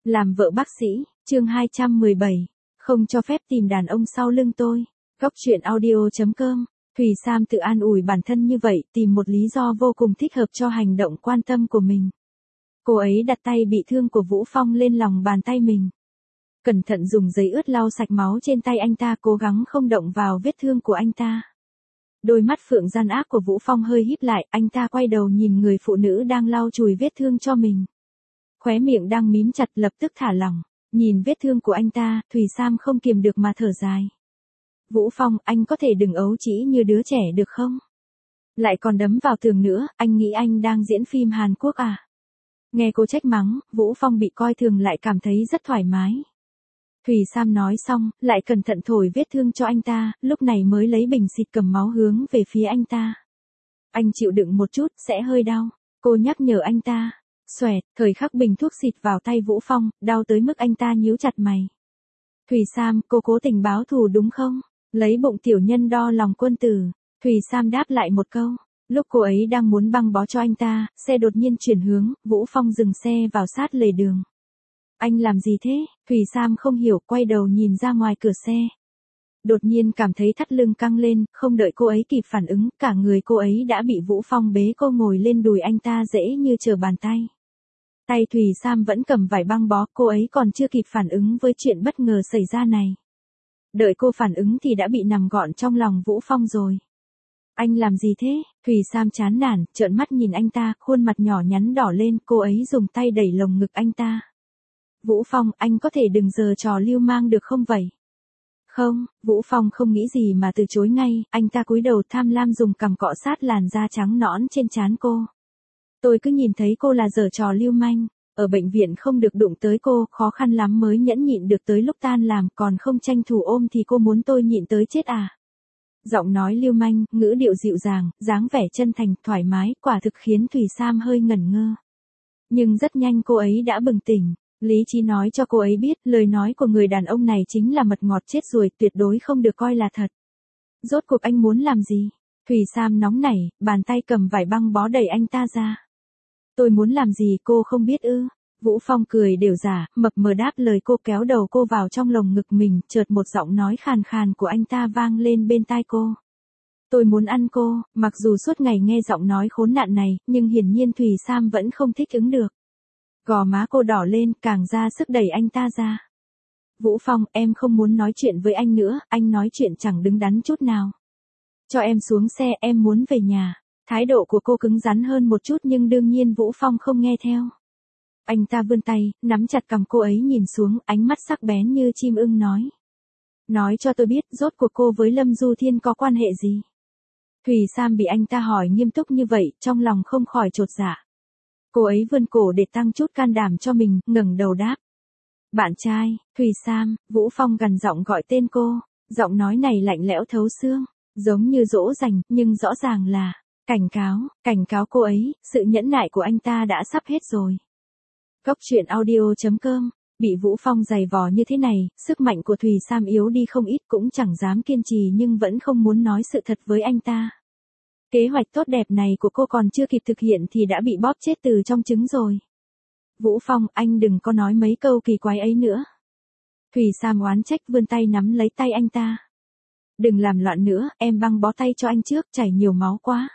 Làm vợ bác sĩ, chương 217. Không cho phép tìm đàn ông sau lưng tôi. Góc truyện audio.com. Thùy Sam tự an ủi bản thân như vậy, tìm một lý do vô cùng thích hợp cho hành động quan tâm của mình. Cô ấy đặt tay bị thương của Vũ Phong lên lòng bàn tay mình. Cẩn thận dùng giấy ướt lau sạch máu trên tay anh ta, cố gắng không động vào vết thương của anh ta. Đôi mắt phượng gian ác của Vũ Phong hơi híp lại, anh ta quay đầu nhìn người phụ nữ đang lau chùi vết thương cho mình. Khóe miệng đang mím chặt lập tức thả lỏng, nhìn vết thương của anh ta, Thùy Sam không kiềm được mà thở dài. Vũ Phong, anh có thể đừng ấu trĩ như đứa trẻ được không? Lại còn đấm vào tường nữa, anh nghĩ anh đang diễn phim Hàn Quốc à? Nghe cô trách mắng, Vũ Phong bị coi thường lại cảm thấy rất thoải mái. Thùy Sam nói xong, lại cẩn thận thổi vết thương cho anh ta, lúc này mới lấy bình xịt cầm máu hướng về phía anh ta. Anh chịu đựng một chút, sẽ hơi đau. Cô nhắc nhở anh ta. Xoẹt, thời khắc bình thuốc xịt vào tay Vũ Phong, đau tới mức anh ta nhíu chặt mày. Thùy Sam, cô cố tình báo thù đúng không? Lấy bụng tiểu nhân đo lòng quân tử. Thùy Sam đáp lại một câu. Lúc cô ấy đang muốn băng bó cho anh ta, xe đột nhiên chuyển hướng, Vũ Phong dừng xe vào sát lề đường. Anh làm gì thế? Thùy Sam không hiểu, quay đầu nhìn ra ngoài cửa xe. Đột nhiên cảm thấy thắt lưng căng lên, không đợi cô ấy kịp phản ứng, cả người cô ấy đã bị Vũ Phong bế cô ngồi lên đùi anh ta dễ như trở bàn tay. Tay Thùy Sam vẫn cầm vải băng bó, cô ấy còn chưa kịp phản ứng với chuyện bất ngờ xảy ra này. Đợi cô phản ứng thì đã bị nằm gọn trong lòng Vũ Phong rồi. Anh làm gì thế? Thùy Sam chán nản, trợn mắt nhìn anh ta, khuôn mặt nhỏ nhắn đỏ lên, cô ấy dùng tay đẩy lồng ngực anh ta. Vũ Phong, anh có thể đừng giở trò lưu mang được không vậy? Không, Vũ Phong không nghĩ gì mà từ chối ngay, anh ta cúi đầu tham lam dùng cằm cọ sát làn da trắng nõn trên trán cô. Tôi cứ nhìn thấy cô là giở trò lưu manh, ở bệnh viện không được đụng tới cô, khó khăn lắm mới nhẫn nhịn được tới lúc tan làm, còn không tranh thủ ôm thì cô muốn tôi nhịn tới chết à? Giọng nói lưu manh, ngữ điệu dịu dàng, dáng vẻ chân thành, thoải mái, quả thực khiến Thùy Sam hơi ngẩn ngơ. Nhưng rất nhanh cô ấy đã bừng tỉnh. Lý trí nói cho cô ấy biết, lời nói của người đàn ông này chính là mật ngọt chết ruồi, tuyệt đối không được coi là thật. Rốt cuộc anh muốn làm gì? Thùy Sam nóng nảy, bàn tay cầm vải băng bó đẩy anh ta ra. Tôi muốn làm gì cô không biết ư? Vũ Phong cười đều giả, mập mờ đáp lời cô, kéo đầu cô vào trong lồng ngực mình, chợt một giọng nói khàn khàn của anh ta vang lên bên tai cô. Tôi muốn ăn cô, mặc dù suốt ngày nghe giọng nói khốn nạn này, nhưng hiển nhiên Thùy Sam vẫn không thích ứng được. Gò má cô đỏ lên, càng ra sức đẩy anh ta ra. Vũ Phong, em không muốn nói chuyện với anh nữa, anh nói chuyện chẳng đứng đắn chút nào. Cho em xuống xe, em muốn về nhà. Thái độ của cô cứng rắn hơn một chút nhưng đương nhiên Vũ Phong không nghe theo. Anh ta vươn tay, nắm chặt cằm cô ấy nhìn xuống, ánh mắt sắc bén như chim ưng nói. Nói cho tôi biết, rốt cuộc cô với Lâm Du Thiên có quan hệ gì? Thùy Sam bị anh ta hỏi nghiêm túc như vậy, trong lòng không khỏi chột dạ. Cô ấy vươn cổ để tăng chút can đảm cho mình, ngẩng đầu đáp. Bạn trai, Thùy Sam, Vũ Phong gằn giọng gọi tên cô, giọng nói này lạnh lẽo thấu xương, giống như dỗ dành, nhưng rõ ràng là cảnh cáo cô ấy, sự nhẫn nại của anh ta đã sắp hết rồi. Góc truyện audio.com. Bị Vũ Phong giày vò như thế này, sức mạnh của Thùy Sam yếu đi không ít, cũng chẳng dám kiên trì nhưng vẫn không muốn nói sự thật với anh ta. Kế hoạch tốt đẹp này của cô còn chưa kịp thực hiện thì đã bị bóp chết từ trong trứng rồi. Vũ Phong, anh đừng có nói mấy câu kỳ quái ấy nữa. Thùy Sam oán trách vươn tay nắm lấy tay anh ta. Đừng làm loạn nữa, em băng bó tay cho anh trước, chảy nhiều máu quá.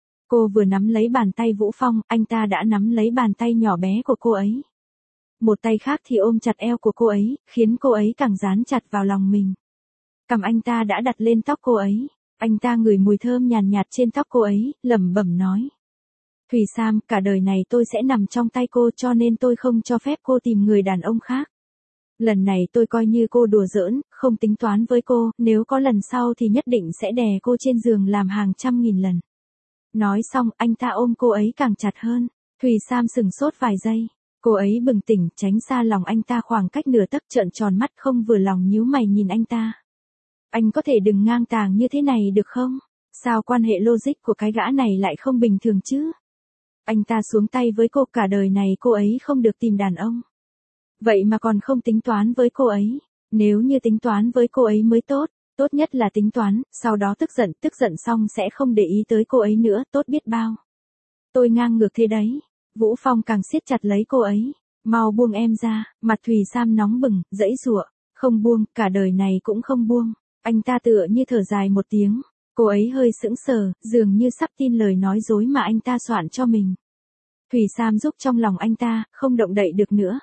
Cô vừa nắm lấy bàn tay Vũ Phong, anh ta đã nắm lấy bàn tay nhỏ bé của cô ấy. Một tay khác thì ôm chặt eo của cô ấy, khiến cô ấy càng dán chặt vào lòng mình. Cằm anh ta đã đặt lên tóc cô ấy. Anh ta ngửi mùi thơm nhàn nhạt trên tóc cô ấy, lẩm bẩm nói. Thùy Sam, cả đời này tôi sẽ nằm trong tay cô cho nên tôi không cho phép cô tìm người đàn ông khác. Lần này tôi coi như cô đùa giỡn, không tính toán với cô, nếu có lần sau thì nhất định sẽ đè cô trên giường làm hàng trăm nghìn lần. Nói xong, anh ta ôm cô ấy càng chặt hơn. Thùy Sam sừng sốt vài giây. Cô ấy bừng tỉnh, tránh xa lòng anh ta khoảng cách nửa tấc, trợn tròn mắt không vừa lòng nhíu mày nhìn anh ta. Anh có thể đừng ngang tàng như thế này được không? Sao quan hệ logic của cái gã này lại không bình thường chứ? Anh ta xuống tay với cô, cả đời này cô ấy không được tìm đàn ông. Vậy mà còn không tính toán với cô ấy. Nếu như tính toán với cô ấy mới tốt, tốt nhất là tính toán, sau đó tức giận xong sẽ không để ý tới cô ấy nữa, tốt biết bao. Tôi ngang ngược thế đấy. Vũ Phong càng siết chặt lấy cô ấy. Mau buông em ra, mặt Thùy Sam nóng bừng, giãy giụa, không buông, cả đời này cũng không buông. Anh ta tựa như thở dài một tiếng, cô ấy hơi sững sờ, dường như sắp tin lời nói dối mà anh ta soạn cho mình. Thùy Sam rúc trong lòng anh ta, không động đậy được nữa.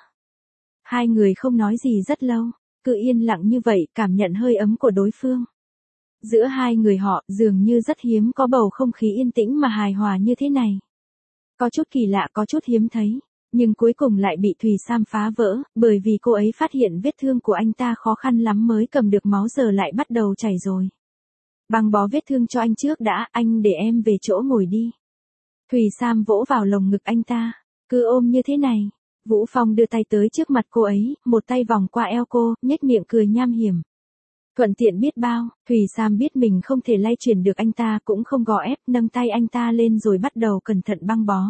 Hai người không nói gì rất lâu, cứ yên lặng như vậy, cảm nhận hơi ấm của đối phương. Giữa hai người họ, dường như rất hiếm có bầu không khí yên tĩnh mà hài hòa như thế này. Có chút kỳ lạ, có chút hiếm thấy, nhưng cuối cùng lại bị Thùy Sam phá vỡ, bởi vì cô ấy phát hiện vết thương của anh ta khó khăn lắm mới cầm được máu giờ lại bắt đầu chảy rồi. Băng bó vết thương cho anh trước đã, anh để em về chỗ ngồi đi. Thùy Sam vỗ vào lồng ngực anh ta, cứ ôm như thế này. Vũ Phong đưa tay tới trước mặt cô ấy, một tay vòng qua eo cô, nhếch miệng cười nham hiểm. Thuận tiện biết bao, Thùy Sam biết mình không thể lay chuyển được anh ta, cũng không gò ép, nâng tay anh ta lên rồi bắt đầu cẩn thận băng bó.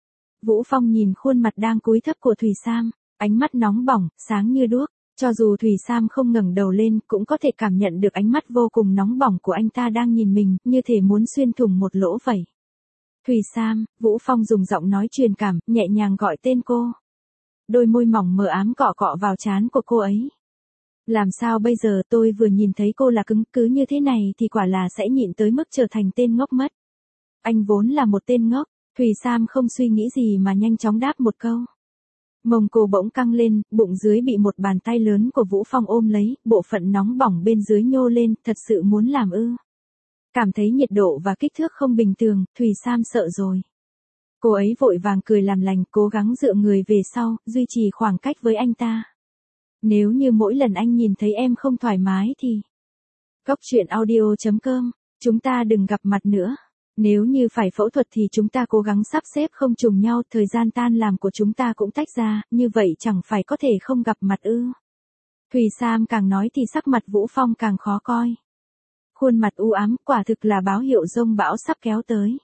Vũ Phong nhìn khuôn mặt đang cúi thấp của Thùy Sam, ánh mắt nóng bỏng, sáng như đuốc, cho dù Thùy Sam không ngẩng đầu lên, cũng có thể cảm nhận được ánh mắt vô cùng nóng bỏng của anh ta đang nhìn mình, như thể muốn xuyên thủng một lỗ vậy. Thùy Sam, Vũ Phong dùng giọng nói truyền cảm, nhẹ nhàng gọi tên cô. Đôi môi mỏng mờ ám cọ cọ vào trán của cô ấy. Làm sao bây giờ, tôi vừa nhìn thấy cô là cứng, cứ như thế này thì quả là sẽ nhịn tới mức trở thành tên ngốc mất. Anh vốn là một tên ngốc. Thùy Sam không suy nghĩ gì mà nhanh chóng đáp một câu. Mông cô bỗng căng lên, bụng dưới bị một bàn tay lớn của Vũ Phong ôm lấy, bộ phận nóng bỏng bên dưới nhô lên, thật sự muốn làm ư. Cảm thấy nhiệt độ và kích thước không bình thường, Thùy Sam sợ rồi. Cô ấy vội vàng cười làm lành, cố gắng dựa người về sau, duy trì khoảng cách với anh ta. Nếu như mỗi lần anh nhìn thấy em không thoải mái thì... Goctruyện audio.com, chúng ta đừng gặp mặt nữa. Nếu như phải phẫu thuật thì chúng ta cố gắng sắp xếp không trùng nhau, thời gian tan làm của chúng ta cũng tách ra, như vậy chẳng phải có thể không gặp mặt ư. Thùy Sam càng nói thì sắc mặt Vũ Phong càng khó coi. Khuôn mặt u ám, quả thực là báo hiệu giông bão sắp kéo tới.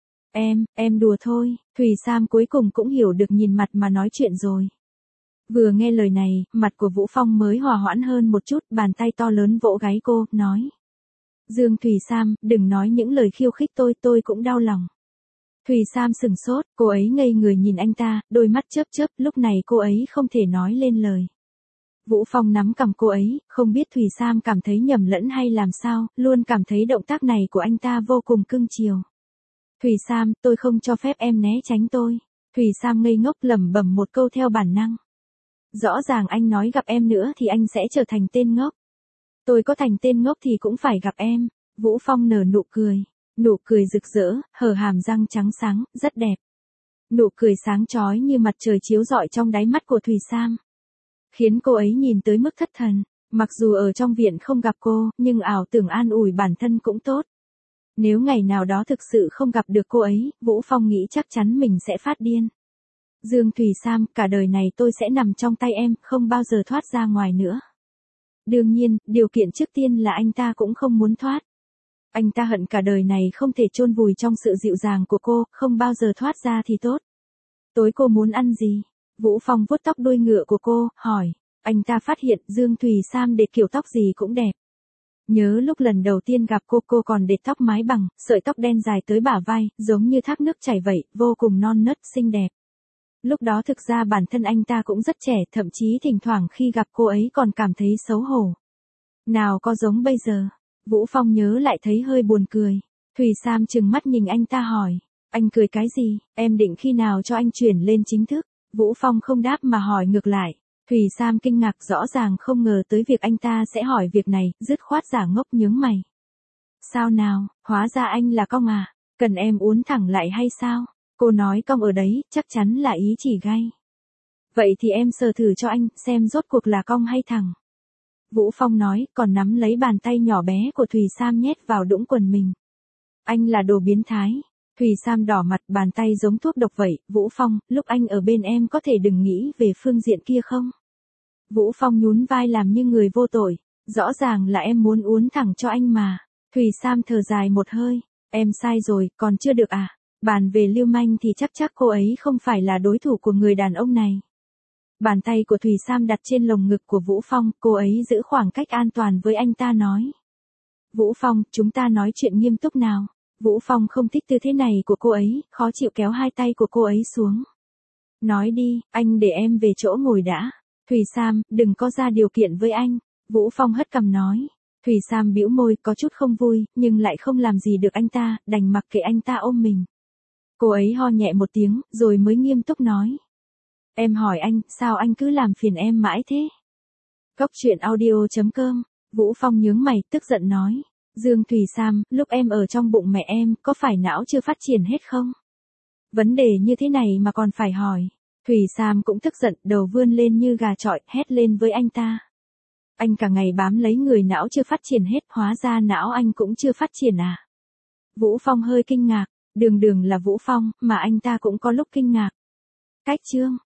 Em đùa thôi, Thùy Sam cuối cùng cũng hiểu được nhìn mặt mà nói chuyện rồi. Vừa nghe lời này, mặt của Vũ Phong mới hòa hoãn hơn một chút, bàn tay to lớn vỗ gáy cô, nói. Dương Thùy Sam, đừng nói những lời khiêu khích tôi cũng đau lòng. Thùy Sam sừng sốt, cô ấy ngây người nhìn anh ta, đôi mắt chớp chớp, lúc này cô ấy không thể nói lên lời. Vũ Phong nắm cằm cô ấy, không biết Thùy Sam cảm thấy nhầm lẫn hay làm sao, luôn cảm thấy động tác này của anh ta vô cùng cưng chiều. Thùy Sam, tôi không cho phép em né tránh tôi. Thùy Sam ngây ngốc lẩm bẩm một câu theo bản năng. Rõ ràng anh nói gặp em nữa thì anh sẽ trở thành tên ngốc. Tôi có thành tên ngốc thì cũng phải gặp em. Vũ Phong nở nụ cười rực rỡ, hở hàm răng trắng sáng, rất đẹp. Nụ cười sáng chói như mặt trời chiếu rọi trong đáy mắt của Thùy Sam. Khiến cô ấy nhìn tới mức thất thần, mặc dù ở trong viện không gặp cô, nhưng ảo tưởng an ủi bản thân cũng tốt. Nếu ngày nào đó thực sự không gặp được cô ấy, Vũ Phong nghĩ chắc chắn mình sẽ phát điên. Dương Thùy Sam, cả đời này tôi sẽ nằm trong tay em, không bao giờ thoát ra ngoài nữa. Đương nhiên, điều kiện trước tiên là anh ta cũng không muốn thoát. Anh ta hận cả đời này không thể chôn vùi trong sự dịu dàng của cô, không bao giờ thoát ra thì tốt. Tối cô muốn ăn gì? Vũ Phong vuốt tóc đuôi ngựa của cô, hỏi. Anh ta phát hiện Dương Thùy Sam để kiểu tóc gì cũng đẹp. Nhớ lúc lần đầu tiên gặp cô còn để tóc mái bằng, sợi tóc đen dài tới bả vai, giống như thác nước chảy vậy, vô cùng non nớt xinh đẹp. Lúc đó thực ra bản thân anh ta cũng rất trẻ, thậm chí thỉnh thoảng khi gặp cô ấy còn cảm thấy xấu hổ. Nào có giống bây giờ. Vũ Phong nhớ lại thấy hơi buồn cười. Thùy Sam trừng mắt nhìn anh ta hỏi. Anh cười cái gì, em định khi nào cho anh chuyển lên chính thức? Vũ Phong không đáp mà hỏi ngược lại. Thùy Sam kinh ngạc, rõ ràng không ngờ tới việc anh ta sẽ hỏi việc này, dứt khoát giả ngốc nhướng mày. Sao nào, hóa ra anh là cong à? Cần em uốn thẳng lại hay sao? Cô nói cong ở đấy, chắc chắn là ý chỉ gay. Vậy thì em sờ thử cho anh, xem rốt cuộc là cong hay thẳng. Vũ Phong nói, còn nắm lấy bàn tay nhỏ bé của Thùy Sam nhét vào đũng quần mình. Anh là đồ biến thái. Thùy Sam đỏ mặt, bàn tay giống thuốc độc vậy. Vũ Phong, lúc anh ở bên em có thể đừng nghĩ về phương diện kia không? Vũ Phong nhún vai làm như người vô tội. Rõ ràng là em muốn uốn thẳng cho anh mà. Thùy Sam thở dài một hơi. Em sai rồi, còn chưa được à? Bàn về lưu manh thì chắc cô ấy không phải là đối thủ của người đàn ông này. Bàn tay của Thùy Sam đặt trên lồng ngực của Vũ Phong, cô ấy giữ khoảng cách an toàn với anh ta nói. Vũ Phong, chúng ta nói chuyện nghiêm túc nào. Vũ Phong không thích tư thế này của cô ấy, khó chịu kéo hai tay của cô ấy xuống. Nói đi, anh để em về chỗ ngồi đã. Thùy Sam, đừng có ra điều kiện với anh. Vũ Phong hất cằm nói. Thùy Sam bĩu môi, có chút không vui, nhưng lại không làm gì được anh ta, đành mặc kệ anh ta ôm mình. Cô ấy ho nhẹ một tiếng, rồi mới nghiêm túc nói. Em hỏi anh, sao anh cứ làm phiền em mãi thế? Cốc truyện audio.com. Vũ Phong nhướng mày, tức giận nói. Dương Thùy Sam, lúc em ở trong bụng mẹ em, có phải não chưa phát triển hết không? Vấn đề như thế này mà còn phải hỏi. Thùy Sam cũng tức giận, đầu vươn lên như gà chọi, hét lên với anh ta. Anh cả ngày bám lấy người não chưa phát triển hết, hóa ra não anh cũng chưa phát triển à? Vũ Phong hơi kinh ngạc, đường đường là Vũ Phong, mà anh ta cũng có lúc kinh ngạc. Cách chương.